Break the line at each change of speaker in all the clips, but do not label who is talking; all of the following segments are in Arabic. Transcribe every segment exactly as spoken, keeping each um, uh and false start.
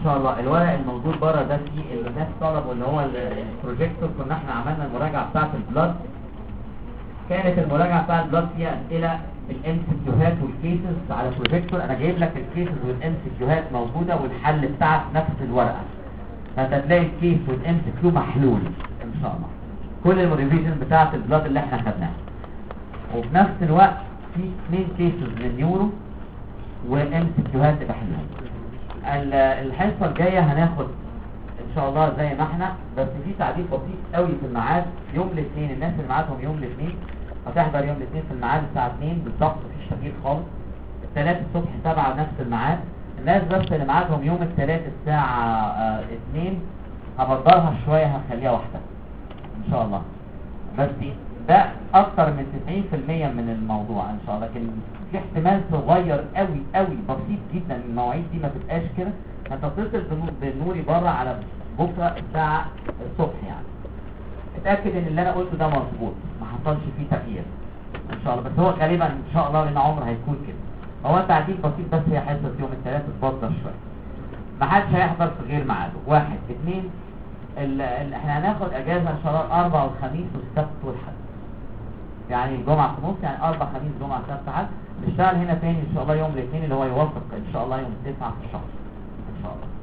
شاء الله الورق الموجود بره ده فيه اللي الناس طلبوا اللي هو البروجيكتور. كنا احنا عملنا المراجعه بتاعه البلاد، كانت المراجعه بتاعه البلاد فيها اسئله الام سي كيوهات والكيسز على البروجيكتور. انا جايب لك الكيسز والام سي كيوهات موجوده والحل بتاعها في نفس الورقه، فانت تلاقي الكيس والام سي كيو محلول ان شاء الله. كل الريفيجن بتاعه البلاد اللي احنا خدناها، وفي نفس الوقت في اثنين كيسز للنيورو وام سي كيوهات محلول. الحصه الجايه هناخد ان شاء الله زي ما احنا، بس في تعديل بسيط قوي في الميعاد. يوم الاثنين الناس اللي معاهم يوم الاثنين هتحضر يوم الاثنين في الميعاد الساعه اتنين بالظبط، مفيش تغيير خالص. الثلاث الصبح سبعة نفس الميعاد. الناس بس اللي معاهم يوم الثلاث الساعه اه اتنين هبدرها شويه، هخليها واحده ان شاء الله. بس ده اكتر من تسعين في المية من الموضوع ان شاء الله، لكن في احتمال صغير قوي قوي بسيط جدا المواعيد دي ما تبقاش كده. انت تتصل بالنوري بره على بكره الساعه الصبح يعني، اتاكد ان اللي انا قلته ده مظبوط، ما حصلش فيه تغيير ان شاء الله. بس هو غالبا ان شاء الله لان عمر هيكون كده. هو تعديل بسيط بس، هي حصه يوم الثلاث اتبطل شويه، ما حدش هيحضر في غير ميعاده. واحد اثنين ال ال احنا هناخد اجازه ان شاء الله الاربع والخميس والسبت والحد، يعني الجمعه في نص، يعني اربع خميس جمعه سبت حد. نشتغل هنا تاني ان شاء الله يوم الاثنين اللي هو يوافق ان شاء الله يوم التاسع في الشهر ان شاء الله.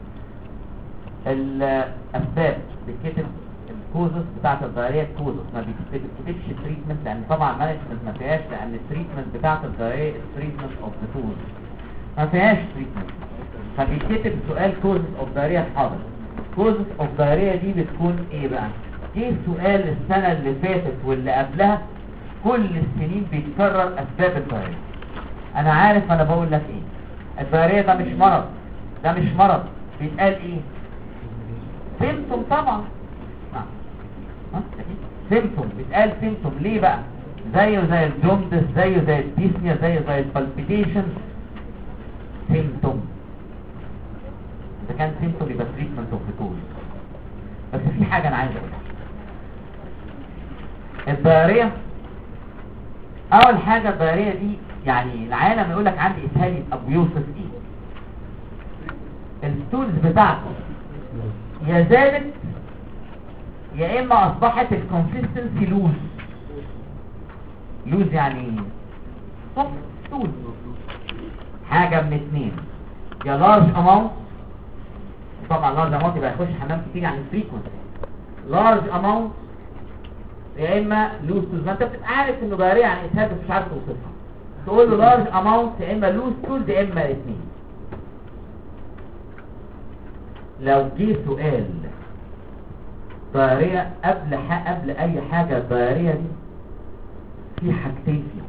الاسباب بتكتب الكوزس بتاعت الدايريه، الكوزس ما بتكتبش التريتمنت لان طبعا مانجمنت ما فيهاش، لان التريتمنت بتاعت الدايريه التريتمنت اوف ذا كوز ما فيهاش تريتمنت، فبيتكتب سؤال كوزس اوف دايريه حاضر. كوزس اوف دايريه دي بتكون ايه بقى؟ ايه سؤال السنه اللي فاتت واللي قبلها كل السنين بيتكرر اسباب الدايريه. انا عارف انا بقول لك ايه، الدايريه ده مش مرض، ده مش مرض، بيتقال ايه؟ سيمتوم طبعا. نعم ها سيمتوم، بيتقال سيمتوم ليه بقى؟ زيه زي الجوندس، زيه زي الديسنيا، زيه زي البالبيتيشن، سيمتوم. اذا كان سيمتوم يبقى تريتمنت اوف كوز. بس في حاجه انا عايز اقولها، الدايريه اول حاجه الدايريه دي يعني العالم يقول لك عندي اسهال يبقى بيوصف ايه؟ الستولز بتاعته يا زادت يا اما اصبحت الكونسيستنسي لوز. لوز يعني صف ستول، حاجه من اتنين، يا لارج اماونت، طبعا لارج اماونت يبقى يخش حمام كتير يعني فريكونسي، لارج اماونت يا اما لوز تولز. ما انت بتبقى عارف انه دايريه يعني اسهال بس مش عارف توصفها، تقول له لارج اماونت يا اما لوز تولز يا اما الاثنين. لو جه سؤال دايريه قبل قبل اي حاجه الدايريه دي في حاجتين فيهم،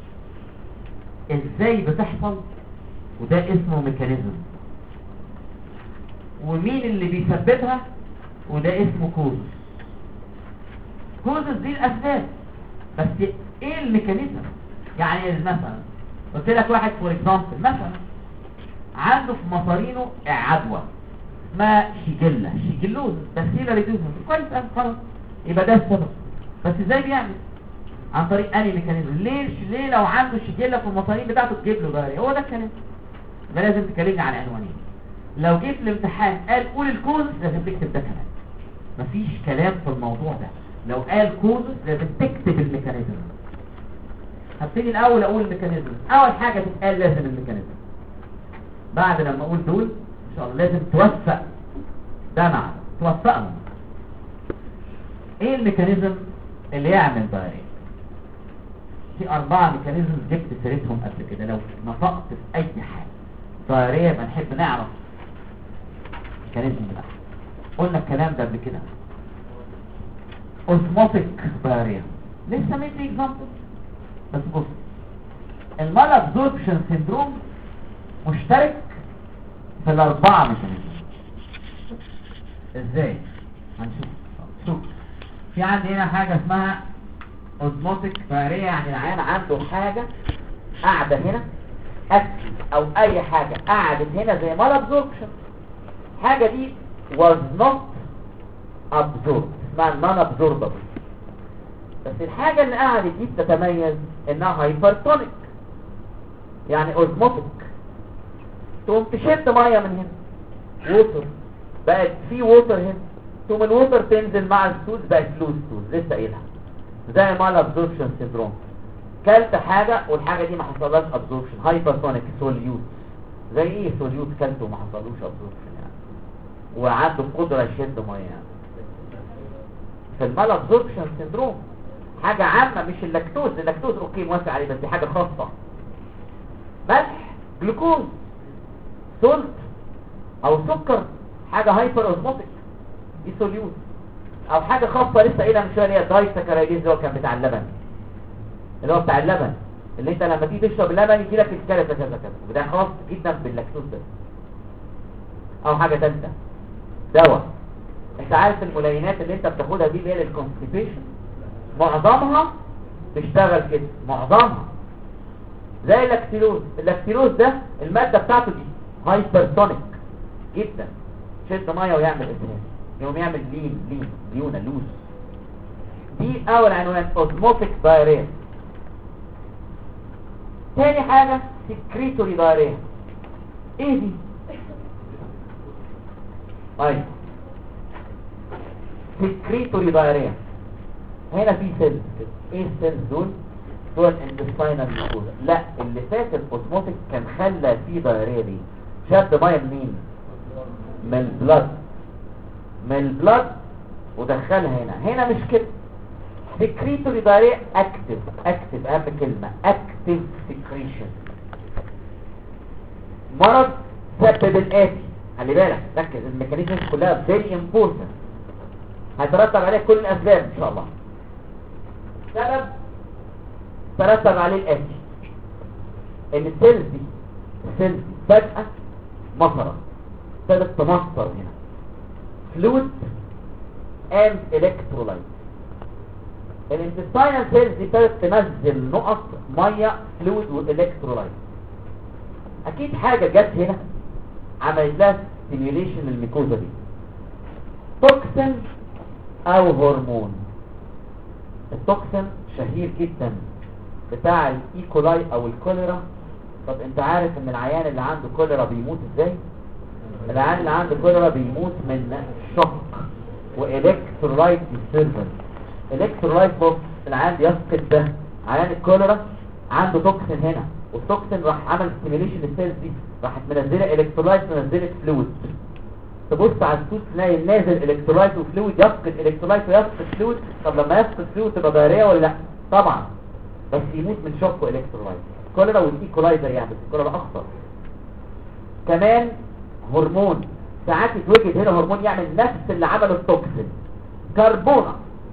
ازاي بتحصل وده اسمه ميكانيزم، ومين اللي بيسببها وده اسمه كوز. كوزز دي الاسباب، بس ايه الميكانيزم؟ يعني مثلا قلت لك واحد فور اكزامبل مثلا عنده في مصارينه عدوى اسمها شيجيلا، شيجيلوز باسيلا ريدوزن، كويس خلاص يبقى ده السبب. بس ازاي بيعمل؟ عن طريق انهي ميكانيزم؟ ليه ليه لو عنده شيجيلا في المصارين بتاعته تجيب له دايريه؟ هو ده الكلام. يبقى لازم تكلمني عن عنوانين. لو جيت الامتحان قال قول الكوز لازم تكتب ده كمان، مفيش كلام في الموضوع ده. لو قال كوز لازم تكتب الميكانيزم. هبتدي الاول اقول الميكانيزم، اول حاجه تتقال لازم الميكانيزم، بعد لما اقول دول ان شاء الله لازم توفق ده مع توفقهم. ايه الميكانيزم اللي يعمل دايريه؟ في اربعه ميكانيزم جبت سيرتهم قبل كده، لو نطقت في اي حاجه دايريه يبقى نحب نعرف الميكانيزم ده. قلنا الكلام ده قبل كده. اوزموتيك دايريه لسه مدي اكزامبل، بس بص المال ابزوربشن سيندروم مشترك في الاربعه ميكانيزم. ازاي؟ هنشوف. شوف في عندي هنا حاجه اسمها اوزموتيك دايريه، يعني العيان عنده حاجه قاعده هنا اكل او اي حاجه قعدت هنا زي مال ابزوربشن، حاجه دي was not absorbed اسمها non absorbable. بس الحاجه اللي قعدت دي بتتميز انها هايبرتونيك، يعني اوزموتيك، تقوم تشد ميه من هنا ووتر، بقت في ووتر هنا، ثم الووتر تنزل مع السوز بقت لوز سوز، لسه قايلها زي مال ابزوربشن سيندروم. كلت حاجه والحاجه دي ما حصلهاش ابزوربشن، هايبرسونيك سوليوت. زي ايه سوليوت كلته وما حصلوش ابزوربشن يعني، وعنده قدره يشد ميه يعني. في المال ابزوربشن سيندروم حاجه عامه، مش اللاكتوز، اللاكتوز اوكي موافق عليه، بس دي حاجه خاصه. ملح، جلوكوز، سولت او سكر، حاجه هايبر اوزموتيك دي سوليوت. او حاجه خاصه لسه قايلها من شويه اللي هي الدايساكرايديز اللي هو كان بتاع اللبن، اللي هو بتاع اللبن اللي انت لما تيجي تشرب اللبن يجي لك الكلى كذا كذا، وده خاص جدا باللاكتوز ده. او حاجه ثالثه دواء، انت عارف الملينات اللي انت بتاخدها دي اللي هي للكونستيبيشن معظمها بتشتغل كده، معظمها زي اللاكتيلوز. اللاكتيلوز ده الماده بتاعته دي هايبرتونيك جدا، شد ميه ويعمل اسهال، يقوم يعمل لين لين ليونه لوز. دي اول عنوان اوزموتيك دايريا. تاني حاجه سكريتوري دايريا. ايه دي؟ ايوه سكريتوري دايريا. هنا في سيلز كده، ايه السيلز دول؟ دول انتستاينال ميكوزا. لا اللي فات الاوزموتيك كان خلى فيه دايريا دي، شد ميه منين؟ من البلاد، من البلاد ودخلها هنا. هنا مش كده، سكريتوري دايريا اكتف، اكتف اهم كلمه، اكتف سكريشن. مرض سبب الاتي، خلي بالك ركز، الميكانيزم كلها فيري امبورتنت، هيترتب عليه كل الاسباب ان شاء الله. سبب ترتب عليه الاتي، ان السيلز دي السيلز دي فجأة مصرة، ابتدت تمصر هنا فلويد اند الكترولايت. الانتستاينال سيلز دي ابتدت تنزل نقط ميه فلويد والكترولايت. اكيد حاجه جت هنا عملت لها ستيميوليشن للميكوزا دي، توكسين او هرمون. التوكسين شهير جدا بتاع الايكولاي او الكوليرا. طب انت عارف ان العيان اللي عنده كوليرا بيموت ازاي؟ العيان اللي عنده كوليرا بيموت من شوك والكترولايت ديستربنس. الكترولايت بص، العيان بيفقد ده، عيان الكوليرا عنده توكسين هنا، والتوكسين راح عمل ستيميوليشن للسيلز دي، راحت منزله الكترولايت ونزلت فلويد. تبص على السوس تلاقي نازل الكترولايت وفلويد، يفقد الكترولايت ويفقد فلويد. طب لما يفقد فلويد تبقى دايريه ولا لا؟ طبعا، بس يموت من شوك والكترولايت. كوليرا والايكولايزر يعني، بس الكوليرا اخطر. كمان هرمون، ساعات يتوجد هنا هرمون يعمل نفس اللي عمله التوكسين، كربونه.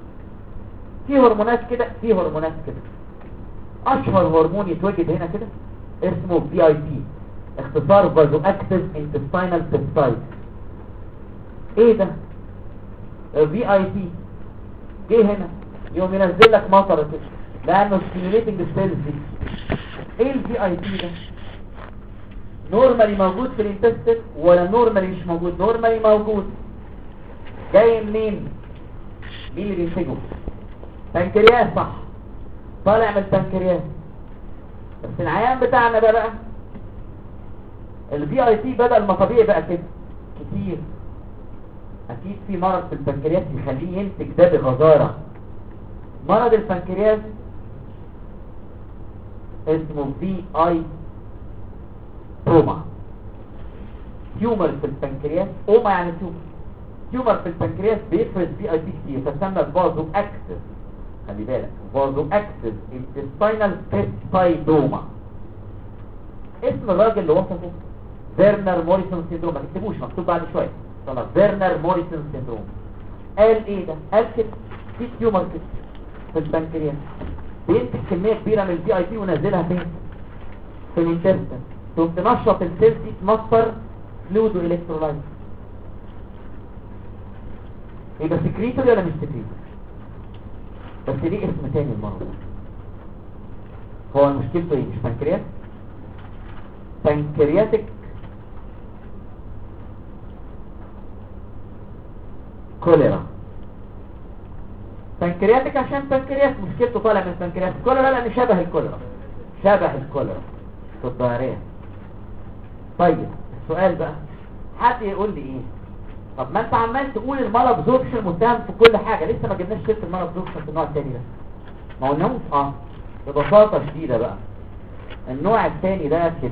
في هرمونات كده، في هرمونات كده. اشهر هرمون يتوجد هنا كده اسمه في اي بي، اختصار فازو اكتيف انتستينال بيبتايد. ايه ده؟ في اي بي جه هنا يوم ينزل لك مطره كده لانه ستيميوليتنج السيلز دي. ايه الفي اي بي ده؟ نورمالي موجود في الانتستين ولا نورمالي مش موجود؟ نورمالي موجود. جاي منين؟ مين اللي بينتجه؟ بنكرياس، صح، طالع من البنكرياس. بس العيان بتاعنا ده بقى الفي اي بي بدل ما طبيعي بقى كده كتير. اكيد في مرض في البنكرياس يخليه ينتج ده بغزاره. مرض البنكرياس اسمه في اي اوما، تيومر في البنكرياس. اوما يعني تيومر، تيومر في البنكرياس بيفرز في اي بي كتير، فتسمى فازو اكتيف. خلي بالك، فازو اكتيف انتستينال بيبتايدوما. اسم الراجل اللي وصفه فيرنر موريسون سيندروم، ما تكتبوش، مكتوب بعد شويه طلع فيرنر موريسون سيندروم. قال ايه ده؟ قال كده في تيومر كده في البنكرياس بينتج كميه كبيره من الفي اي بي ونزلها فين؟ في الانتستين، تقوم تنشط السيلز دي تمصر فلويد والكترولايت. يبقى سكريتوري ولا مش سكريتوري؟ بس ليه اسم تاني المرض ده؟ هو مشكلته ايه؟ مش بنكرياس؟ بنكرياتيك كوليرا. بنكرياتيك عشان بنكرياس مشكلته طالع من البنكرياس. كوليرا لان شبه الكوليرا، شبه الكوليرا في الضارية. طيب السؤال بقى،
حد يقول لي ايه؟ طب ما انت عمال تقول المال ابزوربشن متهم في كل حاجه، لسه ما جبناش سيره المال ابزوربشن في النوع الثاني ده. ما قلناهوش. اه ببساطه شديده بقى النوع الثاني ده كده،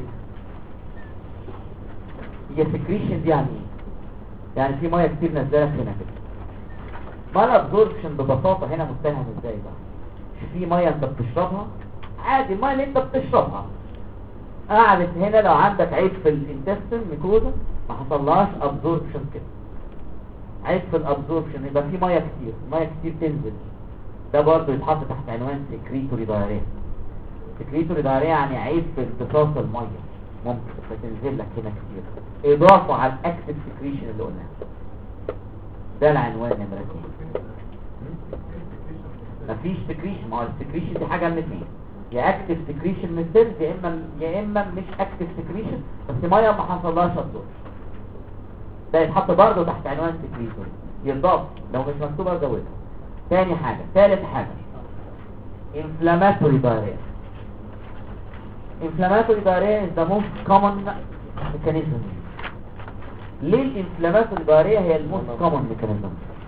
هي سكريشن دي يعني ايه؟ يعني في ميه كتير نازله هنا كده. مال ابزوربشن ببساطه هنا متهم ازاي بقى؟ في ميه انت بتشربها عادي، الميه اللي انت بتشربها قعدت هنا، لو عندك عيب في الانتستين ميكوزا ما حصلهاش ابزوربشن كده، عيب في الابزوربشن يبقى في ميه كتير، ميه كتير تنزل، ده برضه يتحط تحت عنوان سكريتوري دايريا. سكريتوري دايريا يعني عيب في امتصاص الميه، ممكن فتنزل لك هنا كتير اضافه على الاكتف سكريشن اللي قلناه. ده العنوان يا مركز. مفيش سكريشن، ما هو السكريشن دي حاجه من الاثنين، يا اكتف سكريشن من السيلز يا اما يا اما مش اكتف سكريشن بس ميه ما حصلهاش ابزوربشن، ده يتحط برضه تحت عنوان سكريتوري، يضاف لو مش مكتوبه زودها. ثاني حاجه، ثالث حاجه inflammatory diarrhea. inflammatory diarrhea is the most common mechanism. ليه الانفلاماتوري diarrhea هي الموست common mechanism؟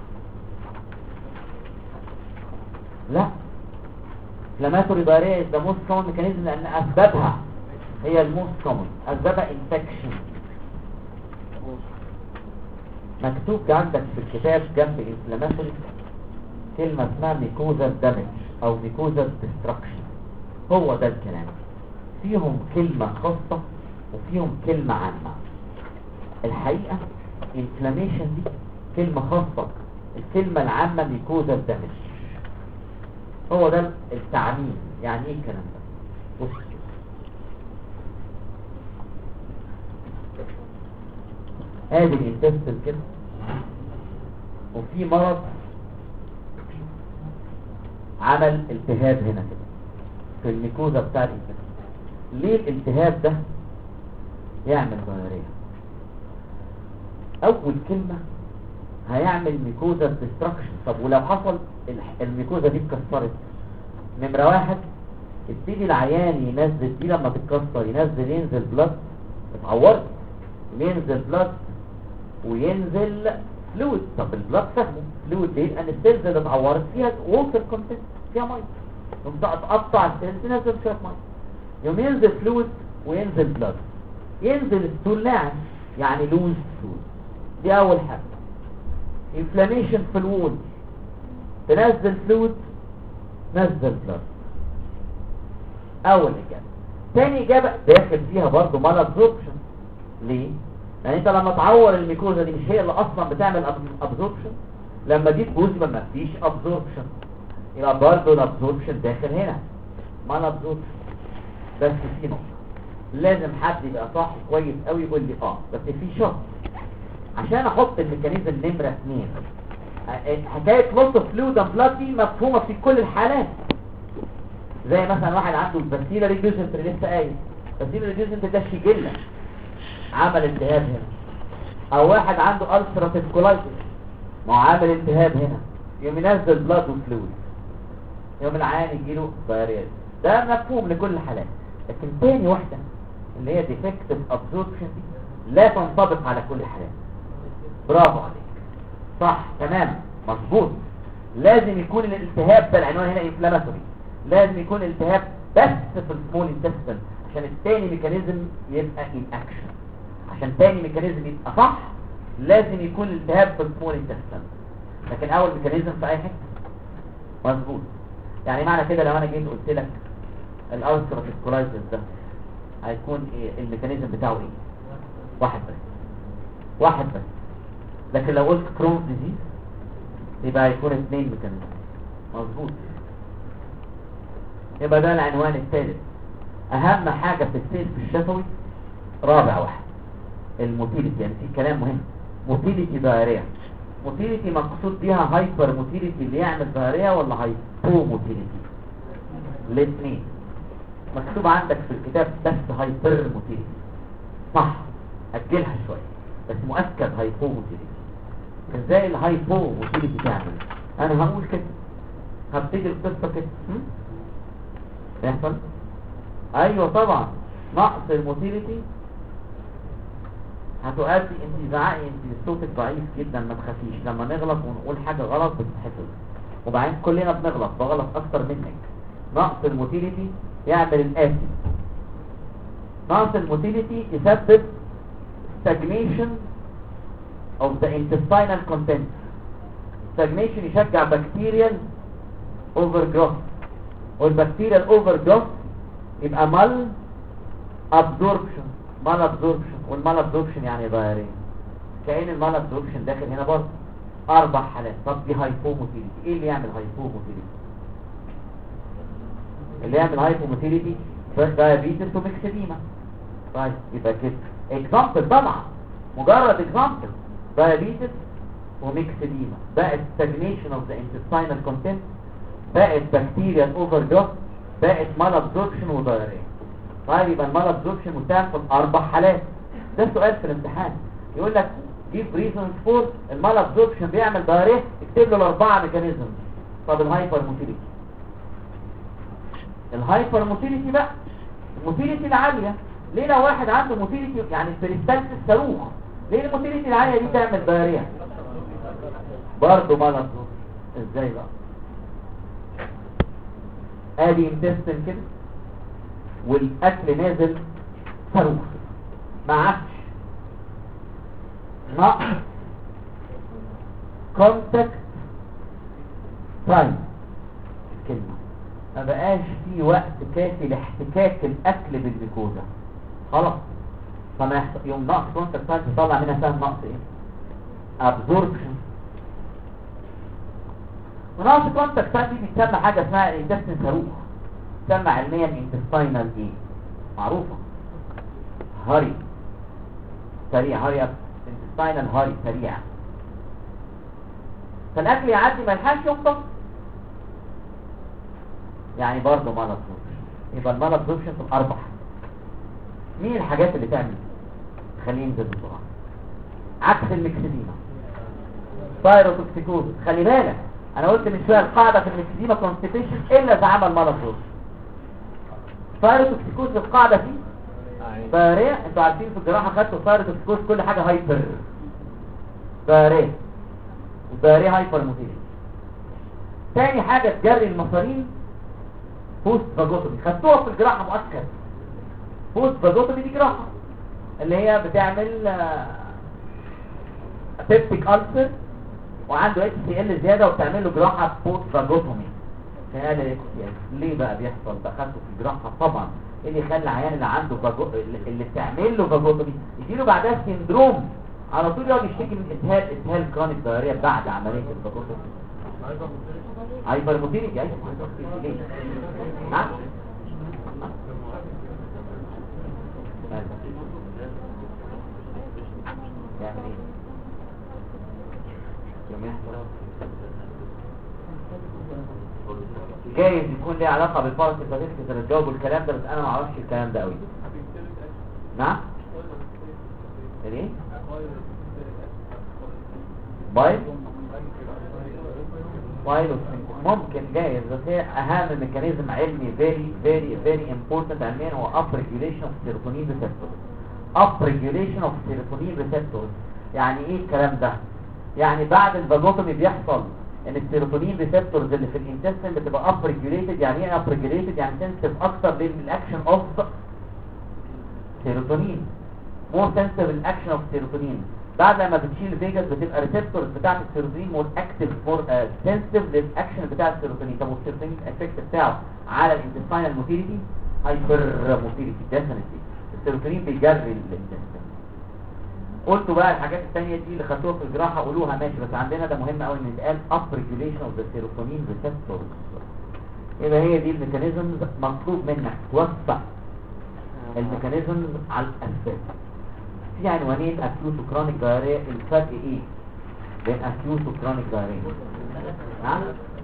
لا، inflammatory diarrhea is the most common mechanism لان اسبابها هي الموست common، اسبابها infection. مكتوب عندك في الكتاب جنب inflammatory كلمة اسمها mucosal damage او mucosal destruction، هو ده الكلام. فيهم كلمة خاصة وفيهم كلمة عامة. الحقيقة inflammation دي كلمة خاصة، الكلمة العامة mucosal damage، هو ده التعميم. يعني ايه الكلام ده؟ بص ادي الانتستين كده، وفي مرض عمل التهاب هنا كده في الميكوزا بتاع الانتستين. ليه الالتهاب ده يعمل ضررية؟ اول كلمة هيعمل ميكوزا ديستراكشن. طب ولو حصل الميكوزا دي اتكسرت، نمرة واحد يبتدي العيان ينزل دي، لما تتكسر ينزل ينزل بلاد، اتعورت ينزل بلاد وينزل فلويد. طب البلاد فهمه فلويد ليه؟ لان السيلز اللي اتعورت فيها ووتر كونتنت، فيها ميه، يقوم تقطع السيلز تنزل شويه ميه، يقوم ينزل فلويد وينزل بلاد، ينزل ستول ناعم يعني لوز ستول. دي اول حاجه. انفلاميشن في الوول، تنزل فلويد نزل بلاد، اول اجابه. ثاني اجابه داخل فيها برضه مال ابزوربشن. ليه؟ يعني انت لما تعور الميكوزا دي مش هي اللي اصلا بتعمل ابزوربشن، لما دي تبوظ ما فيش ابزوربشن، يبقى برضه الابزوربشن داخل هنا مال ابزوربشن. بس في نقطه لازم حد يبقى صاحي كويس قوي يقول لي اه بس في شرط عشان احط الميكانيزم نمره اثنين. حكايه لوس اوف فلويد اند بلاد دي مفهومه في كل الحالات، زي مثلا واحد عنده الباسيلا ريديوسنت اللي لسه قايل، الباسيلا ريديوسنت ده شيجيلا عمل التهاب هنا، او واحد عنده ألسراتيف كولايتس ما هو عامل التهاب هنا، يوم ينزل بلاد وفلويد، يوم العيان يجيله فيروس. ده مفهوم لكل الحالات. لكن تاني واحده اللي هي ديفكتيف ابزوربشن دي لا تنطبق على كل الحالات. برافو عليك، صح تمام مظبوط. لازم يكون الالتهاب ده العنوان هنا انفلاماتوري، لازم يكون الالتهاب بس في السمول انتستين عشان التاني ميكانيزم يبقى ان اكشن. عشان تاني ميكانيزم يبقى صح لازم يكون الالتهاب في السمول انتستين، لكن اول ميكانيزم في اي حته مظبوط. يعني معنى كده لو انا جيت قلت لك الالسراتيف كولايتس ده هيكون ايه الميكانيزم بتاعه؟ ايه؟ واحد بس، واحد بس. لكن لو قلت كرونز ديزيز يبقى هيكون اثنين ميكانيزم. مظبوط. يبقى ده العنوان الثالث. اهم حاجة في السيل في الشفوي رابع واحد الموتيليتي. يعني في كلام مهم، موتيليتي دايريا. موتيليتي مقصود بيها هايبر موتيليتي اللي يعمل دايريا ولا هايبو موتيليتي؟ الاثنين مكتوب عندك في الكتاب بس هايبر موتيليتي صح، اجلها شويه بس مؤكد هايبو موتيليتي. ازاي الهايبو موتيليتي تعمل؟ انا هقول كده، هبتدي القصه كده يحصل. ايوه طبعا نقص الموتيليتي هتؤدي انت زعقي، انت صوتك ضعيف جدا، ما تخافيش، لما نغلط ونقول حاجه غلط بتتحفظ، وبعدين كلنا بنغلط، بغلط اكتر منك. نقص الموتيليتي يعمل الاتي، نقص الموتيليتي يسبب stagnation of the intestinal content. stagnation يشجع bacterial overgrowth، والبكتيريال overgrowth يبقى mal absorption، mal absorption، والmal absorption يعني ضيارين. كأن المال absorption داخل هنا برضه اربع حالات. طب دي هايبوموتيليتي. ايه اللي يعمل هايبوموتيليتي؟ اللي يعمل هايبوموتيليتي دايابيتس وميكسيديما. طيب يبقى كده اكزامبل، طبعا مجرد اكزامبل، دايابيتس وميكسيديما، بقت stagnation of the intestinal content، بقت bacterial overgrowth، بقت mal absorption وضيارين. طيب يبقى المال absorption متهم في الاربع حالات. ده سؤال في الامتحان يقول لك give reasons for المال absorption بيعمل ضيارين، اكتب له الاربعه ميكانيزم. طب الهايبر موتيليتي، الهايبر موتيليتي بقى الموتيليتي العاليه. ليه لو واحد عنده موتيليتي يعني البريستالس الصاروخ، ليه الموتيليتي العاليه دي تعمل ضيارين؟ برضه مال absorption. ازاي بقى؟ ادي انتستين كده والاكل نازل صاروخ، ما عادش نقص كونتاكت تايم، الكلمه ما بقاش في وقت كافي لاحتكاك الاكل بالميكوزا، خلاص. فما يحصل يوم نقص كونتاكت تايم يطلع منها سهم نقص ايه؟ ابزوربشن. ونقص كونتاكت تايم دي بتسمى حاجه اسمها الانتستين صاروخ، تسمى علميا انتستينال ايه؟ معروفه، هاري سريع، هاري اب، انتستينال هاري سريع. فالاكل يعدي ما يلحقش يمتص، يعني برضه مال ابزوربشن. يبقى المال ابزوربشن في الاربع. مين الحاجات اللي تعمل خليه ينزل بسرعه؟ عكس الميكسيديما، بايروتوكسيكوز. خلي بالك انا قلت من شويه القاعده في الميكسيديما كونستيبيشن الا اذا عمل مال ابزوربشن. بايروتوكسيكوز القاعده فيه باريه، انتوا عارفين في الجراحه خدتوا بايروتوكسيكوز كل حاجه هايبر باريه، وباريه هايبر موتيليتي. تاني حاجه تجري المصارين بوست فاجوتومي، خدتوها في الجراحه مؤكد. بوست فاجوتومي دي جراحه اللي هي بتعمل سيبتيك ألسر وعنده اتش سي ال زياده وبتعمل له جراحه بوست فاجوتومي. ليه بقى بيحصل؟ دخلته في الجراحه طبعا. ايه اللي يخلي العيان اللي عنده فاجو... اللي بتعمل له فاجوتومي يجي له بعدها سندروم على طول، يقعد يشتكي من اسهال اسهال كرونيك دايريه بعد عمليه الفاجوتومي. هايبر موتيليتي. ايوه ليه؟ نعم يعني ايه؟ جايز يكون ليه علاقه بالباراسيمباتيك ترجعوا بالكلام ده، بس انا ما اعرفش الكلام ده قوي. نعم ايه بايل بايل ممكن جايز، بس هي اهم ميكانيزم علمي فيري فيري فيري امبورتنت علميا هو اب ريجوليشن اوف سيروتونين ريسبتورز. اب ريجوليشن اوف سيروتونين ريسبتورز يعني ايه الكلام ده؟ يعني بعد الفاجوتومي بيحصل ان السيروتونين ريسبتورز اللي في الانتستين بتبقى اب ريجوليتد. يعني ايه اب ريجوليتد؟ يعني سنسيتيف اكتر للاكشن اوف سيروتونين، مور سنسيتيف للاكشن اوف سيروتونين. بعد لما بتشيل فيجاس بتبقى ريسبتورز بتاعه السيروتونين مور اكتيف، مور سنسيتيف للاكشن بتاع السيروتونين. طب والسيروتونين الافكت بتاعه على الانتستينال موتيليتي هايبر موتيليتي ديفينتلي. السيروتونين بيجري الانتستين. قلتوا بقى الحاجات الثانيه دي اللي خدتوها في الجراحه قولوها ماشي، بس عندنا ده مهم قوي ان يتقال اب ريجوليشن اوف ذا سيروتونين ريسبتورز. يبقى هي دي الميكانيزمز مطلوب منك توسع الميكانيزمز على الاسباب. في عنوانين اكيوت وكرونيك دايريا، الفرق ايه بين اكيوت وكرونيك دايريا؟ نعم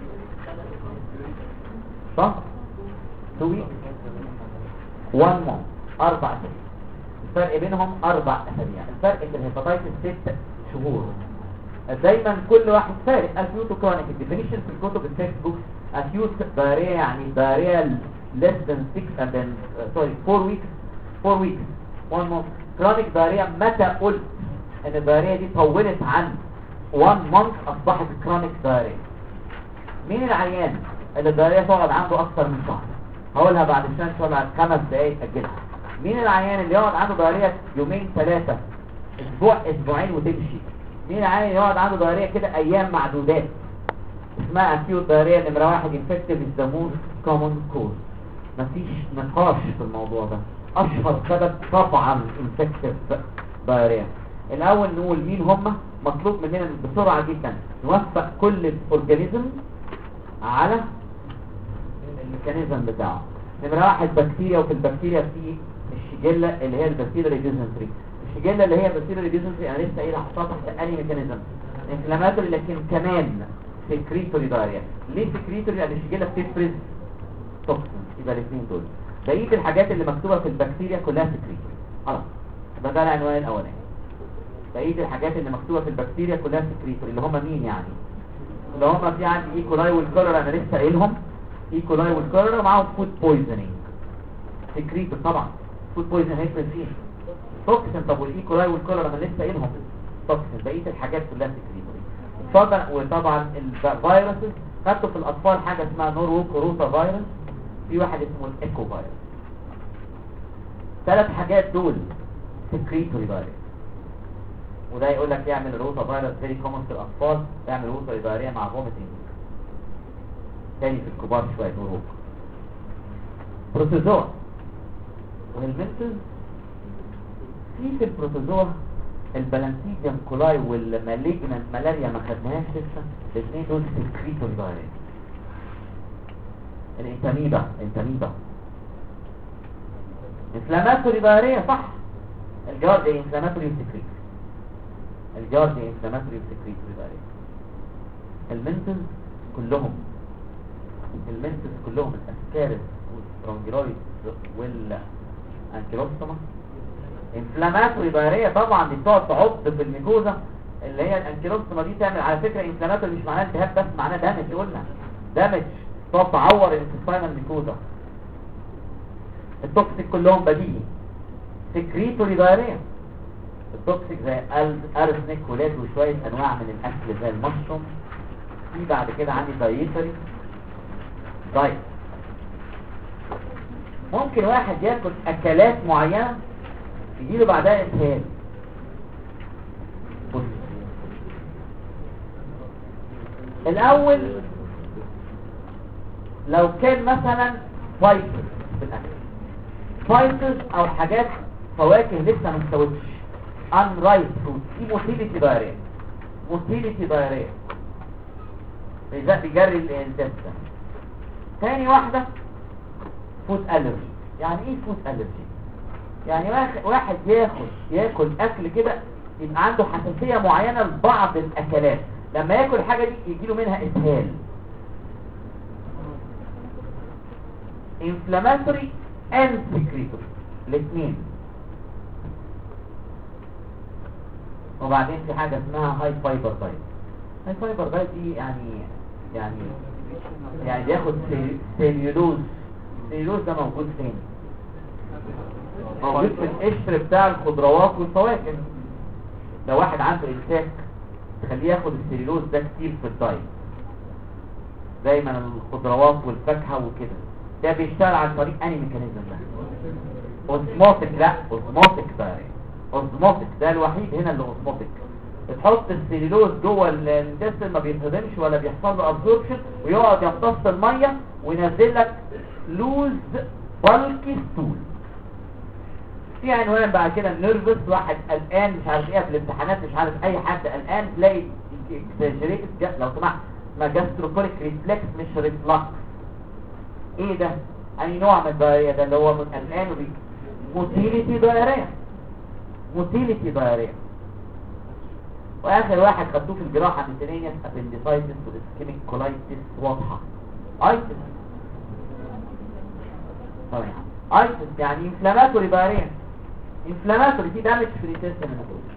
صح تو ويك وان مونث، اربع اسابيع. الفرق بينهم اربع اسابيع. الفرق في الهيباتايتس ست شهور. دايما كل واحد فارق اكيوت وكرونيك. الديفينيشن في الكتب التكست بوك اكيوت دايريا يعني دايريا less than six and then uh, sorry four weeks four weeks one month. كرونيك دايريا متى قلت ان الدايريا دي طولت عن واحد مانث اصبحت كرونيك دايريا؟ مين العيان اللي الدايريا تقعد عنده اكتر من شهر؟ هقولها بعد شويه ان شاء الله، خمس دقايق اجلها. مين العيان اللي يقعد عنده دايريا يومين ثلاثه اسبوع اسبوعين وتمشي؟ مين العيان اللي يقعد عنده دايريا كده ايام معدودات؟ اسمها اكيوت دايريا. نمره واحد انفكتيف از ذا موست كومن كوز، مفيش نقاش في الموضوع ده. اشهر سبب طبعا انفكتيف دايريا. الاول نقول مين هم، مطلوب مننا بسرعه جدا نوفق كل الاورجانيزم على الميكانيزم بتاعه. نمره واحد بكتيريا، وفي البكتيريا في الشيجيلا اللي هي البكتيريا ديزنتري. الشيجيلا اللي هي البكتيريا ديزنتري انا لسه قايل هحطها تحت انهي ميكانيزم؟ انفلاماتوري، لكن كمان سكريتوري دايريا. ليه سكريتوري؟ لان الشيجيلا بتفرز توكسين. يبقى الاثنين دول. بقيه الحاجات اللي مكتوبه في البكتيريا كلها سكريتوري. خلاص يبقى ده العنوان الاولاني. بقيه الحاجات اللي مكتوبه في البكتيريا كلها سكريتوري، اللي هم مين يعني؟ اللي هم في عندي ايكولاي والكوليرا انا لسه قايلهم. ايكولاي والكوليرا ومعاهم فود بويزنينج سكريتور. طبعا فود بويزن هيفرز فيه توكسين. طب والايكولاي والكوليرا انا لسه قايلهم توكسين. بقيه الحاجات كلها سكريتوري. اتفضل. وطبعا الفيروسز خدته في الاطفال حاجه اسمها نورو كوروتا فيروس، في واحد اسمه الايكو فيروس. ثلاث حاجات دول سكريتوري فيروس. وده يقول لك يعمل روتا فيروس فيري كومن في الاطفال، يعمل روتا فيروسيه مع فوميتنج. تاني في الكبار شويه نورو. بروتوزوا والمنتز. في في البروتوزوا البلانتيجيوم كولاي والمالجنانت ملاريا ما خدناهاش لسه. الاثنين دول سكريتوري فيروس. الانتاميبا انتاميبا انفلاماتوري فيروس صح. الجارد انفلاماتوري وسكريتوري. الجارد انفلاماتوري وسكريتوري فيروس. المنتز كلهم المنتز كلهم الاسكارس والسترونجيرويد والانكيلوستوما انفلاماتوري فيروس. طبعا دي بتقعد تعض في الميكوزا اللي هي الانكيلوستوما دي. تعمل على فكره انفلاماتوري مش معناها التهاب بس، معناها دامج. قلنا دامج تقعد تعور الانتستاينال ميكوزا. التوكسيك كلهم بديهي سكريتوري فيروس. التوكسيك زي الارسنك ولاد وشويه انواع من الاكل زي المشروم. في بعد كده عندي دايتري دايت. ممكن واحد ياكل اكلات معينه يجيله بعدها اسهال. بص الاول لو كان مثلا فايتس في الاكل، فايتس او حاجات فواكه لسه ما استوتش، ان رايت فود، دي موتيليتي دايريا. موتيليتي دايريا بيجري الانتستين. ثاني واحده فود الرجي. يعني ايه فود الرجي؟ يعني واحد ياكل ياكل اكل كده يبقى عنده حساسيه معينه لبعض الاكلات، لما ياكل الحاجه دي يجيله منها اسهال. inflammatory and secretory الاثنين. وبعدين في حاجه اسمها هاي فايبر دايت. هاي فايبر دايت دي يعني يعني يعني بياخد سيلولوز. السيلولوز ده موجود فين؟ موجود في القشر بتاع الخضروات والفواكه. لو واحد عنده امساك تخليه ياخد السيلولوز ده كتير في الدايت، دايما الخضروات والفاكهه وكده. ده بيشتغل عن طريق انهي ميكانيزم ده؟ اوزموتيك. لا اوزموتيك ده اوزموتيك ده الوحيد هنا اللي اوزموتيك. بتحط السيلولوز جوه الانتستين ما بيتهضمش ولا بيحصل له ابزوربشن، ويقعد يمتص الميه وينزل لك لوز بالكي ستول. في عنوان بعد كده النيرفس. واحد قلقان مش عارف ايه في الامتحانات، مش عارف اي حد قلقان تلاقي اكزاجريتد. لو سمحت ما جاستروكوليك ريفلكس مش ريفلكس. ايه ده؟ اي نوع من الدايريا ده اللي هو قلقان وبي موتيليتي دايريا. موتيليتي دايريا. واخر واحد خدوه في الجراحه ميتينيس ابنديسايتس والاسكيميك كولايتس واضحه. ايتس طبعا ايتس يعني انفلاماتوري دايريا. انفلاماتوري في دامج في الانتستين.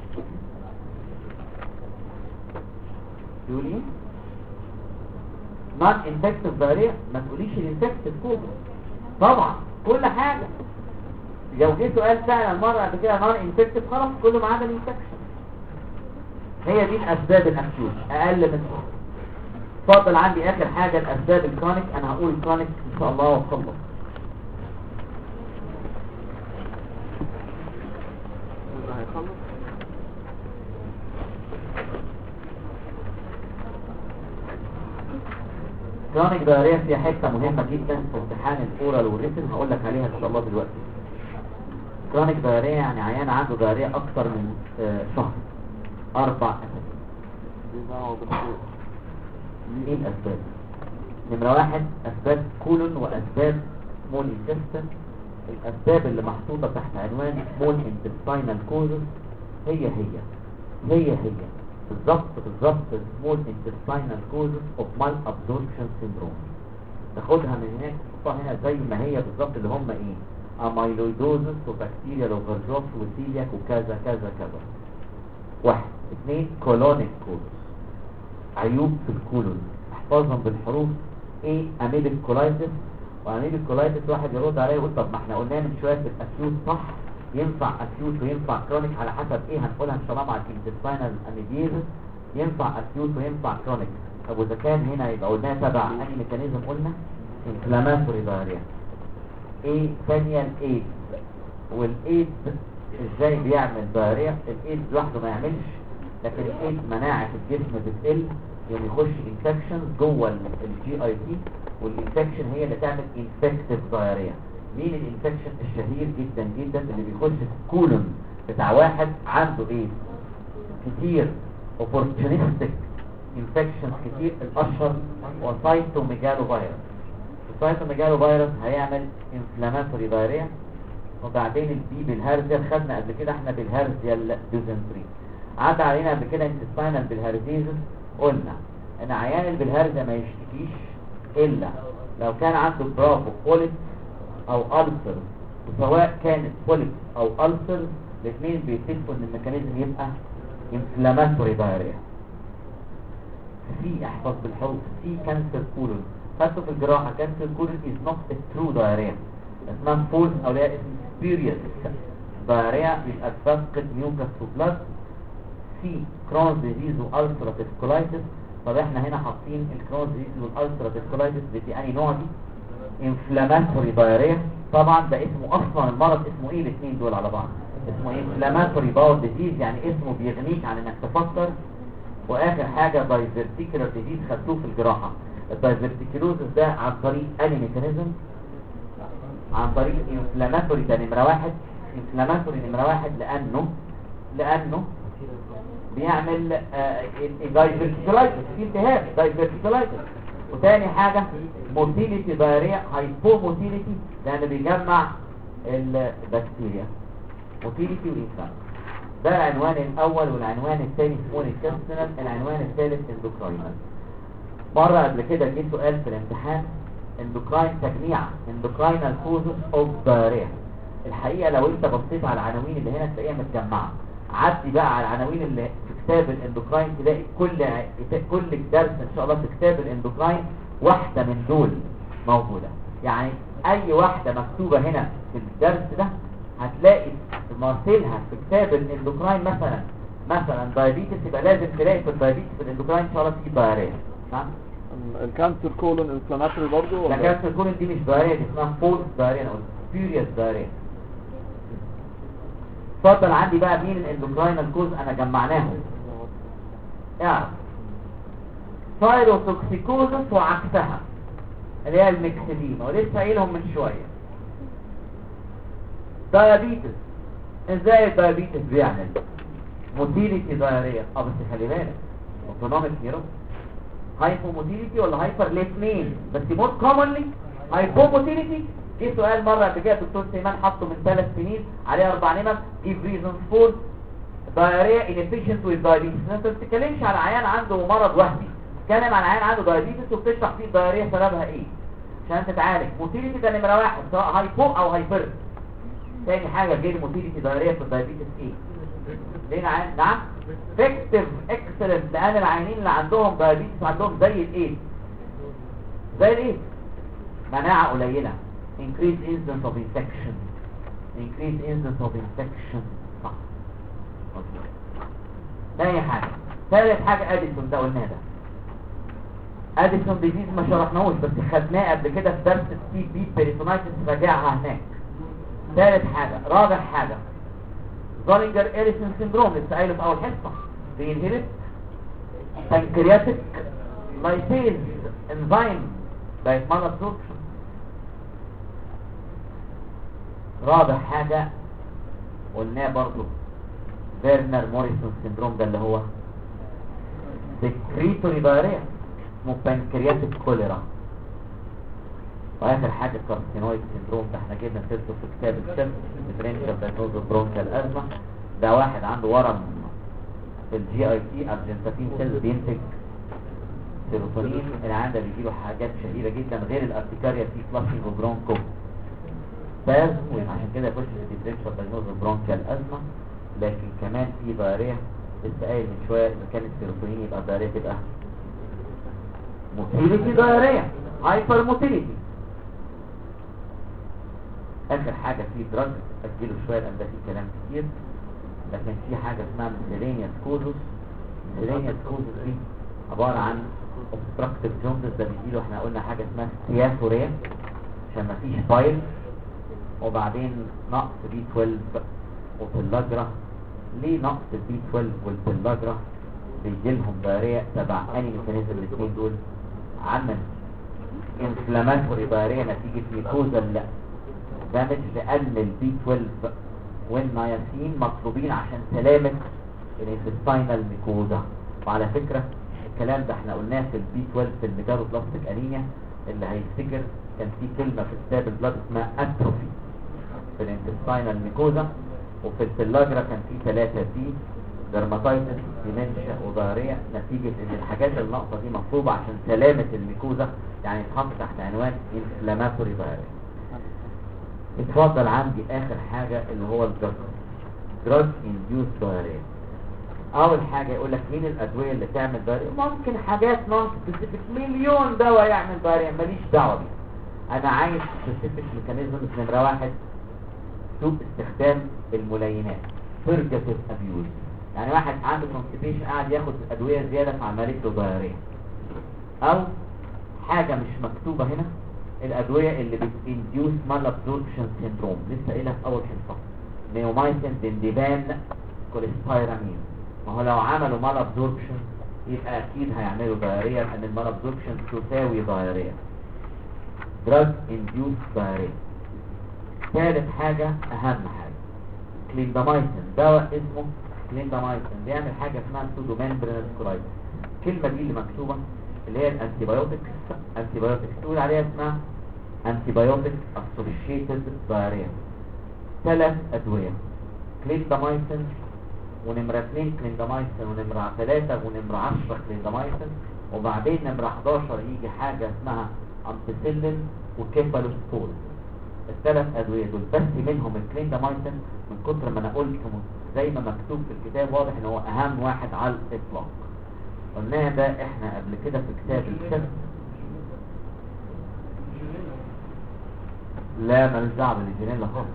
يقول ايه؟ نون انفكتيف دايريا. ما تقوليش الانفكتيف كله طبعا كل حاجه. لو جه سؤال فعلا مرة قبل كده نون انفكتيف خلاص كله ما عدا الانفكشن. هي دي الاسباب الاكيوت اقل من اتفضل. عندي اخر حاجة الاسباب الكرونيك. انا هقول الكرونيك ان شاء الله واخلص. كرونيك دايريا فيها حته مهمه جدا في امتحان الاورال والريتن هقول لك عليها ان شاء الله دلوقتي. كرونيك دايريا يعني عيان عنده دايريا اكتر من آه شهر اربع اسابيع. ايه الاسباب؟ نمره واحد اسباب كولون واسباب سمول انتستين. الاسباب اللي محطوطه تحت عنوان سمول انتستينال كوزز هي هي هي هي بالظبط بالظبط سمول انتستينال كوزز اوف مال ابزوربشن سيندروم. تاخدها من هناك تحطها هنا زي ما هي بالظبط اللي هم ايه؟ اميلويدوزس وبكتيريا لوفرجوف وسيلياك وكذا كذا كذا. واحد اثنين كولونيك كوزز، عيوب في الكولون احفظهم بالحروف. ايه؟ اميبيك كولايتس. واميبيك كولايتس واحد يرد عليه يقول طب ما احنا قلنا من شويه في الاكيوت صح، ينفع اكيوت وينفع كرونيك على حسب ايه هنقولها ان شاء الله مع الانتستينال اميبيزس. ينفع اكيوت وينفع كرونيك. طب واذا كان هنا يبقى قلنا تبع انهي ميكانيزم؟ قلنا انفلاماتوري دايريا. ايه ثانيا الايدز. والايدز ازاي بيعمل دايريا؟ الايدز لوحده ما يعملش، لكن الايدز مناعه الجسم بتقل يعني يخش انفكشن جوه الجي اي تي، والانفكشن هي اللي تعمل انفكتيف دايريا. مين الانفكشن الشهير جدا جدا اللي بيخش في الكولون بتاع واحد عنده ايه كتير opportunistic infections كتير؟ الاشهر هو سايتوميجالو فيروس. السايتوميجالو فيروس هيعمل inflammatory diarrhea. وبعدين البي بالهرزيا خدنا قبل كده احنا بالهرزيا الديزنتري. عدى علينا قبل كده انتستينال بالهرزيزس. قلنا ان عيان البلهارزيا ما يشتكيش الا لو كان عنده برافو بوليب او ألسر، وسواء كانت بوليب او ألسر الاثنين بيتفقوا ان الميكانيزم يبقى انفلاماتوري دايريا. في احفظ بالحروف في كانسر كولون. خدته في الجراحه كانسر كولون از نوت ا ترو دايريا، اسمها فولس او ليها اسم سبيريس دايريا، يبقى تفقد ميوكاس وبلاد. في كرونز ديزيز والالسراتيف كولايتس. طب احنا هنا حاطين الكرونز ديزيز والالسراتيف كولايتس دي انهي نوع دي؟ انفلاماتوري دايريا. طبعا ده اسمه اصلا المرض اسمه ايه الاثنين دول على بعض؟ اسمه انفلاماتوري باول ديزيز، يعني اسمه بيغنيك عن انك تفكر. واخر حاجه دايفرتيكولار ديزيز خدتوه في الجراحه. الدايفرتيكولوزس ده عن طريق انهي ميكانيزم؟ عن طريق انفلاماتوري. ده نمره واحد انفلاماتوري نمره واحد لانه لانه بيعمل دايفرتيكولايتس، في التهاب دايفرتيكولايتس. وتاني حاجة موتيليتي دايريا، هايبوموتيليتي لأنه بيجمع البكتيريا. موتيليتي وإنفلام. ده العنوان الأول. والعنوان الثاني سمول انتستينال. العنوان الثالث اندوكراينال. مرة قبل كده جه سؤال في الامتحان اندوكراين تجميع اندوكراينال كوزز اوف دايريا. الحقيقة لو انت بصيت على العناوين اللي هنا تلاقيها متجمعة. عدي بقى على العناوين اللي في كتاب الاندوكراين تلاقي كل كل درس ان شاء الله في كتاب الاندوكراين واحدة من دول موجودة. يعني اي واحدة مكتوبة هنا في الدرس ده هتلاقي مارسلها في كتاب الاندوكراين. مثلا مثلا دايابيتس، يبقى لازم تلاقي في الدايابيتس في الاندوكراين ان شاء الله في دايريا. نعم.
الكانسر كولون انفلاماتوري برضه؟
لا كانسر كولون دي مش دايريا، دي اسمها فولس دايريا او سبيريس دايريا. اتفضل. عندي بقى مين الاندوكراينال كوز انا جمعناهم. اعرف ثايروتوكسيكوزس وعكسها اللي هي الميكسيدين ولسه قايلهم من شويه. دايابيتس، ازاي الدايابيتس بيعمل موتيليتي دايريا؟ اه بس خلي بالك اوتونوميك نيرو هايبوموتيليتي ولا هايبر الاثنين، بس مور كومنلي هايبوموتيليتي. جه سؤال مره قبل كده الدكتور سليمان حطه من ثلاث سنين عليه اربع نمط give reasons for diarrhea inefficient with diabetes. انت ما بتتكلمش على عيان عنده مرض وهمي، بتتكلم على عيان عنده diabetes وبتشرح فيه الدايريا سببها ايه عشان تتعالج. موتيليتي ده نمره واحد سواء هايبو او هايبر. ثاني حاجه غير موتيليتي دايريا في الدايابيتس ايه؟ ليه عيان نعم فيكتيف اكسلنت، لان العيانين اللي عندهم دايابيتس عندهم زي الايه؟ زي الايه؟ مناعه قليله increased incidence of infection. increase incidence of infection. صح مظبوط. تاني حاجة، ثالث حاجة اديسون ده قلناه ده. اديسون ديزيز ما شرحناهوش بس خدناه قبل كده في درس التي بي بيريتونايتس، راجعها هناك. ثالث حاجة. رابع حاجة زولينجر إيريسون سيندروم، لسه قايله في اول حصة، بينهبت بانكرياتيك لايبيز انزيم بقت مال ابسوربشن. رابع حاجة قلناه برضو فيرنر موريسون سيندروم، ده اللي هو سكريتوري دايريا اسمه بانكرياتيك كوليرا. واخر حاجه كارسينويد سيندروم، ده احنا جبنا سيرته في كتاب السيرت ديفرنشال دايجنوز برونكال ازمه. ده واحد عنده ورم في الجي اي تي ارجنتين سيل بينتج سيروتونين. العيان ده بيجيله حاجات شهيره جدا غير الارتكاريا في فلاشنج وبرونكو بارز، وعشان كده يخش في ديفرنشال دايجنوز برونكال ازمه. لكن كمان في دايريا، لسه قايل من شويه اذا كانت سيروتونين يبقى الدايريا تبقى موتيليتي دايريا، هايبر موتيليتي. اخر حاجه في دراج اجيله شويه لان ده فيه كلام كتير، لكن في حاجه اسمها ميسيلينيوس كوزوس. ميسيلينيوس كوزوس دي عباره عن اوبستراكتيف جوندس، ده بيجيله احنا قلنا حاجه اسمها ستياتوريا عشان ما فيش بايل، وبعدين نقص بي اتناشر وبيلاجرا. ليه نقص البي اتناشر والبيلاجرا بيجي لهم دايريا؟ تبع اني ميكانيزم الاثنين دول؟ عمل انفلاماتوري دايريا نتيجه ميكوزال دامج، لان البي اتناشر والنياسين مطلوبين عشان سلامه الانتستينال ميكوزا. وعلى فكره الكلام ده احنا قلناه في البي اتناشر في الميجالوبلاستيك انيميا، اللي هيفتكر كان في كلمه في كتاب البلاد اسمها اتروفي في الانتستينال ميكوزا، وفي البيلاجرا كان في ثلاثة بي، درماتايتس ديمنشيا ودايريا، نتيجة ان الحاجات الناقصة دي مطلوبة عشان سلامة الميكوزا، يعني يتحط تحت عنوان انفلاماتوري دايريا. اتفضل عندي اخر حاجة اللي هو الدراج دراج انديوس دايريا. اول حاجة يقول لك مين الادوية اللي تعمل دايريا؟ ممكن حاجات نون سبيسيفيك، مليون دواء يعمل دايريا، ماليش دعوة بيه. انا عايز سبيسيفيك ميكانيزم. نمرة واحد سوء استخدام الملينات، بيرجاتيف ابيوز، يعني واحد عنده كونستيبيشن قاعد ياخد ادويه زياده فعملت له دايريه. او حاجه مش مكتوبه هنا، الادويه اللي بتنديوس مال ابزوربشن سيندروم، لسه قايلها في اول حصه، نيومايسين، دنديبان، كوليستيرامين. ما هو لو عملوا مال ابزوربشن يبقى اكيد هيعملوا دايريه، لان المال ابزوربشن تساوي دايريه. دراج انديوس دايريه. ثالث حاجه اهم حاجه كليندامايسين، دواء اسمه كليندامايسين بيعمل حاجه اسمها سودو ممبرينس كولايتس. الكلمه دي اللي مكتوبه اللي هي الانتي بايوتكس، انتي بايوتكس تقول عليها اسمها انتي بايوتك اسوشيتد دايريا. ثلاث ادويه كليندامايسين ونمره اثنين كليندامايسين ونمره ثلاثة ونمره عشرة كليندامايسين، وبعدين نمره حداشر يجي حاجه اسمها امبيسيلين وكيفالوسبول. الثلاث ادويه دول بس منهم الكليندامايسين، من كتر ما انا قلت زي ما مكتوب في الكتاب واضح ان هو اهم واحد على الاطلاق. قلناها ده احنا قبل كده في كتاب الشفت. لا ماليش دعوه بالجنين خالص.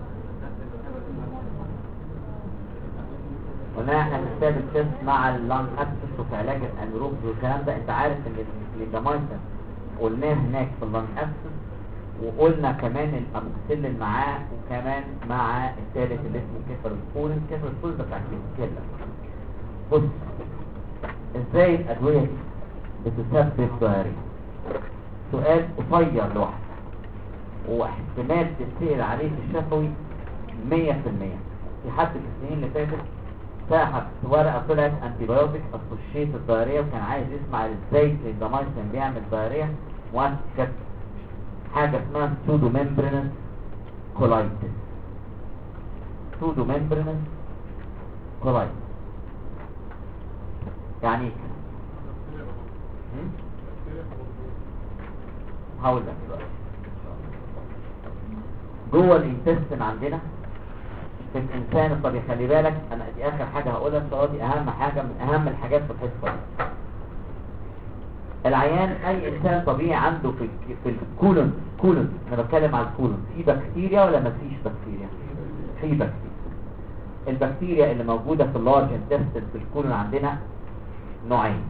قلناها احنا في كتاب الشفت مع اللانج اكسس وفي علاج الانيروبز والكلام ده. انت عارف ان الكليندامايسين قلناه هناك في اللانج اكسس، وقلنا كمان الاموكسيلين معاه، وكمان مع الثالث اللي اسمه كيفالوسبورين. الكيفالوسبورين ده بتاع الكلى. بص ازاي الادويه دي بتسبب دايريا؟ سؤال قصير لوحده واحتمال تتسأل عليه في الشفوي مية في المية. في حد في السنين اللي فاتت ساحب ورقه طلعت انتي بايوتيك اسوشيتد دايريا، وكان عايز يسمع ازاي كليندامايسين بيعمل دايريا، وكانت حاجة اسمها سودو ممبرينس كولايتس. سودو ممبرينس كولايتس يعني ايه؟ هقول لك دلوقتي. جوه الانتستين عندنا في الانسان الطبيعي، خلي بالك انا دي اخر حاجه هقولها، الصوره دي اهم حاجه من اهم الحاجات في الحصه دي. العيان اي انسان طبيعي عنده في في الكولون، كولون انا بتكلم على الكولون، في بكتيريا ولا ما فيش بكتيريا؟ في بكتيريا. البكتيريا اللي موجودة في اللارج انتستين في الكولون عندنا نوعين.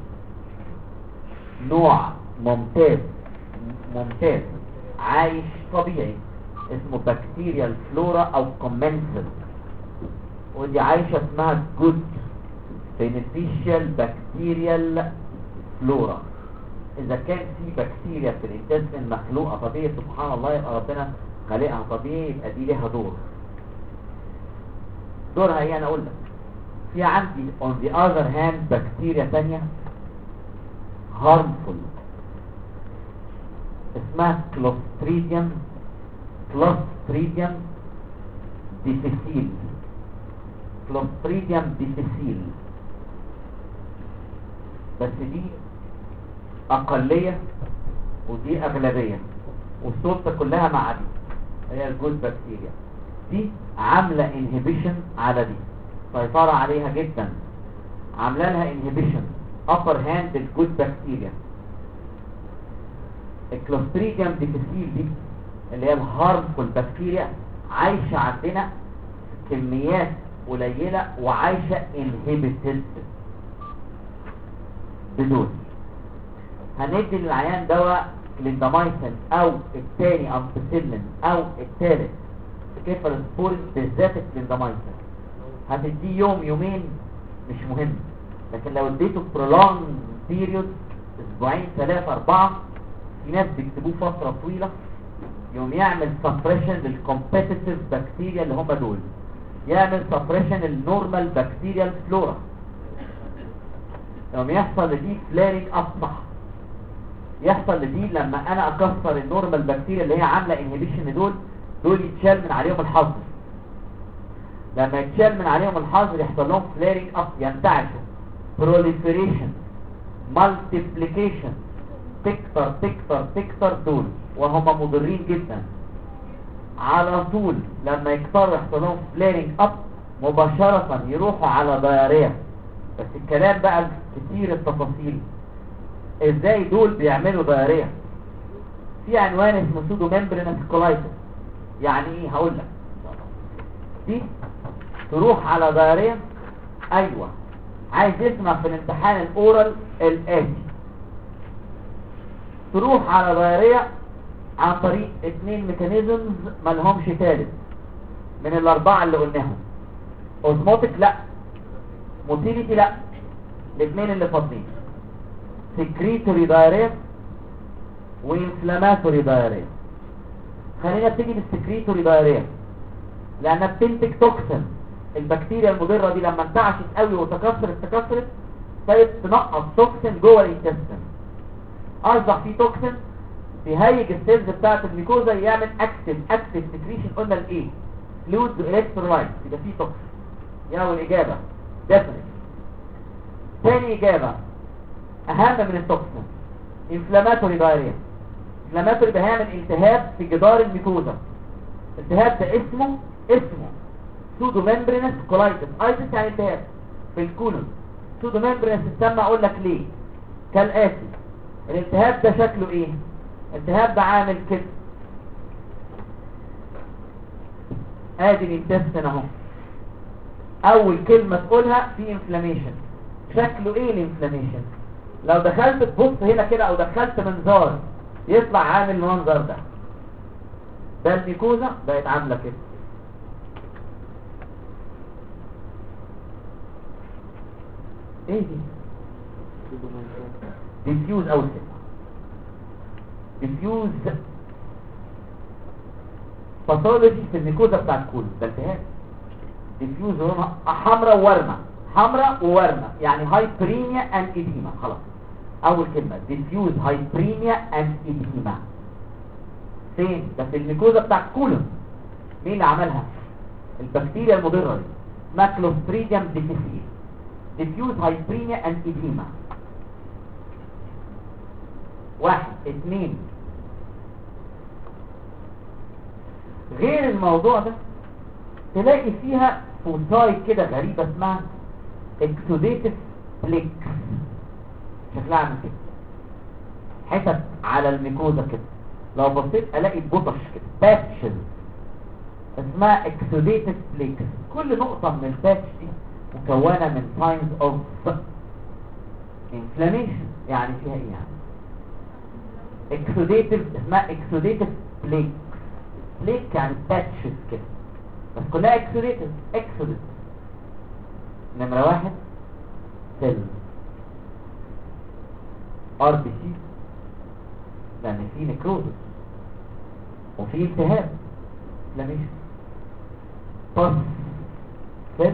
نوع ممتاز ممتاز عايش طبيعي اسمه بكتيريا الفلورا او كومنسل، ودي عايشة اسمها جود بينيفيشال بكتيريال فلورا. اذا كان في بكتيريا في الانتستين مخلوقة طبيعي سبحان الله يبقى ربنا خلقها طبيعي، يبقى دي ليها دور. دورها ايه؟ انا اقول لك. في عندي on the other hand بكتيريا تانية harmful اسمها كلوستريديوم كلوستريديوم ديفيسيل كلوستريديوم ديفيسيل بس دي اقلية ودي اغلبية والسلطة كلها مع دي، هي الجود بكتيريا دي عاملة انهبيشن على دي، سيطرة عليها جدا، عاملة لها انهبيشن upper hand الجود بكتيريا. الكلوستريديوم ديفيسيل دي اللي هي الهارمفول بكتيريا عايشة عندنا كميات قليلة وعايشة انهبيتد بدون. هندي للعيان دواء كليندامايسين او الثاني امبيسيلين او الثالث كيفالوسبورين، بالذات الكليندامايسين هتديه يوم يومين مش مهم، لكن لو اديته برولونج بيريود اسبوعين ثلاثة اربعة في ناس بيكتبوه فترة طويلة يوم يعمل سبريشن للكومبيتيتيف بكتيريا اللي هم دول، يعمل سبريشن النورمال بكتيريا فلورا، يوم يحصل لدي فلارينج اصبح يحصل لدي لما انا اكسر النورمال بكتيريا اللي هي عامله انهبيشن دول دول يتشال من عليهم الحظر. لما يتشال من عليهم الحظر يحصل لهم فلارينج اب، ينتعشوا، بروليفريشن، مالتيبليكيشن، تكتر تكتر تكتر دول وهم مضرين جدا. على طول لما يكتروا يحصل لهم فلارينج اب مباشرة يروحوا على دايريا. بس الكلام بقى كتير التفاصيل ازاي دول بيعملوا دايريا. في عنوان اسمه سودو ممبرينس كولايتس. يعني ايه؟ هقول لك. دي تروح على دايريا. ايوه عايز يسمع في الامتحان الاورال الاتي تروح على دايريا عن طريق اتنين ميكانيزمز مالهمش تالت من الاربعه اللي قلناهم. اوزموتيك لا، موتيليتي لا، الاثنين اللي فاضلين سكريتوري دايريا وانفلاماتوري دايريا. خلينا نبتدي بالسكريتوري دايريا لانها بتنتج توكسين. البكتيريا المضره دي لما انتعشت قوي وتكسرت تكسرت ابتدت تنقص توكسين جوه الانتستين. اصبح في توكسين بيهيج السيلز بتاعه الميكوزا يعمل اكتف اكتف سكريشن. قلنا الايه؟ فلويد الكترولايت. يبقى في توكسين. يا والاجابه ديفينيت. ثاني اجابه اهم من التوكسين انفلاماتوري دايريا. انفلاماتوري ده هيعمل التهاب في جدار الميكوزا. الالتهاب ده اسمه اسمه سودو ممبرينس كولايتس. ايتس يعني التهاب في الكولون. سودو ممبرينس تسمى اقول لك ليه كالاتي. الالتهاب ده شكله ايه؟ الالتهاب ده عامل كده. ادي الانتستين اهو. اول كلمه تقولها في انفلاميشن. شكله ايه الانفلاميشن؟ لو دخلت تبص هنا كده او دخلت منظار يطلع عامل المنظر ده. ده الميكوزا بقت عامله كده. ايه دي؟ ديفيوز او سيل. ديفيوز باثولوجي في الميكوزا بتاع الكول. ده التهاب ديفيوز لونها حمراء وورمه. حمراء وورمه يعني هايبريميا اند ايديما. خلاص اول كلمه ديفيوز هايبريميا اند ايديما. فين؟ ده في الميكوزا بتاع الكولون. مين اللي عملها؟ البكتيريا المضره دي اسمها كلوستريديوم ديفيسيل. ديفيوز هايبريميا اند ايديما. واحد اتنين. غير الموضوع ده تلاقي فيها فوساي كده غريبة اسمها اكسوديتيف بليك. شكلها عامل كده حتت على الميكوزا كده. لو بصيت الاقي بطش كده باتشز اسمها اكسوديتيف بليكس. كل نقطة من الباتش دي مكونة من signs of inflammation. يعني فيها ايه يعني؟ اكسوديتيف اسمها اكسوديتيف بليكس. بليك يعني باتشز كده بس كلها اكسوديتيف. اكسوديتيف نمرة واحد سيل ار بي سي لان في نكروزس وفي التهاب inflammation. بس سيل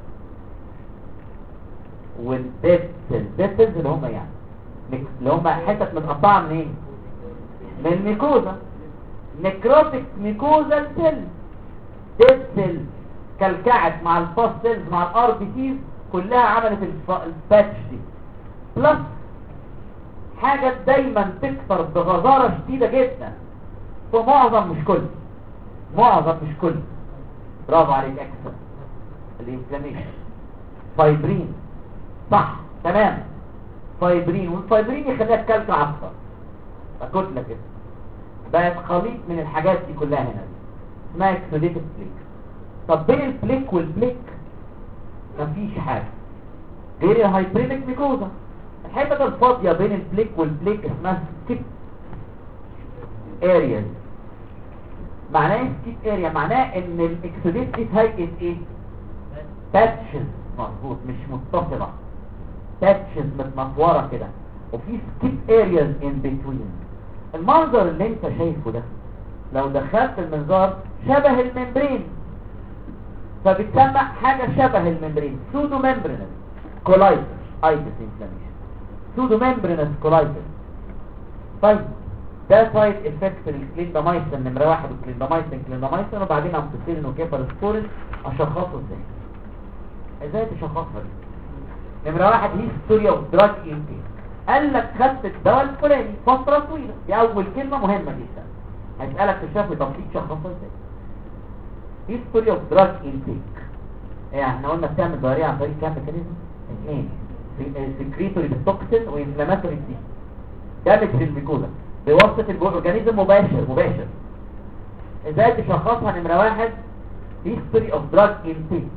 والديد سيل. ديد سيلز اللي هم يعني اللي هم حتت متقطعه من ايه؟ من الميكوزا. نكروتيك ميكوزا سيل. ديد سيل كلكعت مع الباس سيلز مع الار بي سيز كلها عملت الباتش دي. بلس حاجه دايما تكثر بغزاره شديده جدا في معظم مش كل معظم مش كل برافو عليك اكثر الانفلاميشن. فايبرين. صح تمام. فايبرين والفايبرين يخليها تكلكع اكتر كتله كده بقت خليط من الحاجات دي كلها هنا دي. اسمها اكسوديتيف بليك. طب بين البليك والبليك مفيش حاجه غير الهايبريميك ميكوزا. الحته الفاضيه بين البليك والبليك اسمها سكيب ارياز. معناه ايه سكيب اريا؟ معناه ان الاكسوديت دي في هيئه ايه؟ باتشز. مظبوط مش متصله. باتشز متنطوره كده وفي سكيب ارياز ان بتوين. المنظر اللي انت شايفه ده لو دخلت المنظار شبه الممبرين فبتسمى حاجه شبه الممبرين سودو ممبرينس كولايتس ايتس انفلاميشن. سودو ممبرينس كولايتس. طيب ده سايد افكت للكليندامايسين نمره واحد. والكليندامايسين كليندامايسين وبعدين امبيسيلين وكيبالوسبورين. اشخصه ازاي؟ ازاي تشخصها دي؟ نمره واحد هيستوري اوف دراج انتيك. قال لك خدت الدواء الفلاني فتره طويله. دي اول كلمه مهمه جدا. هيسالك في الشفوي طب دي تشخصها ازاي؟ هيستوري اوف دراج انتيك. يعني احنا قلنا بتعمل ضريعه عن طريق كام ميكانيزم؟ اثنين سكريتوري بالتوكسين وانفلاماتوري دي دامج في الميكوزا بواسطه الاورجانيزم مباشر مباشر. ازاي تشخصها؟ نمره واحد هيستوري اوف دراج انتيك.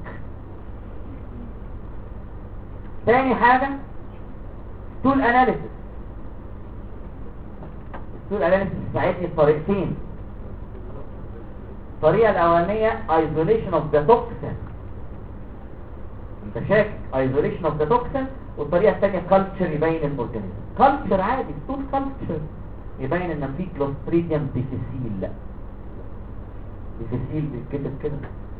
ثاني حاجه ستول اناليسيس. ستول اناليسيس يساعدني بطريقتين. الطريقه الاولانيه ايزوليشن اوف ذا توكسين. انت شاكك ايزوليشن اوف ذا توكسين. والطريقه الثانيه كلتشر يبين الاورجانيزم. كلتشر عادي ستول كلتشر يبين ان في كلوستريديوم ديفيسيل. لا ديفيسيل بيتكتب كده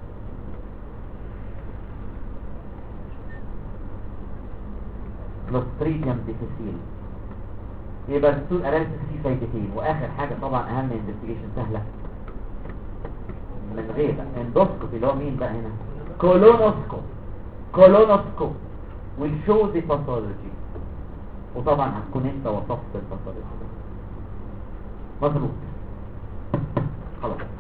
كلوستريديوم ديفيسيل. يبقى الستول اناليسيس فيه فايدتين. واخر حاجه طبعا اهم انفستيجيشن سهله من غير اندوسكوبي اللي هو مين بقى هنا؟ كولونوسكوب. كولونوسكوب والشو دي باثولوجي. وطبعا هتكون انت وصفت الباثولوجي. مظبوط خلاص.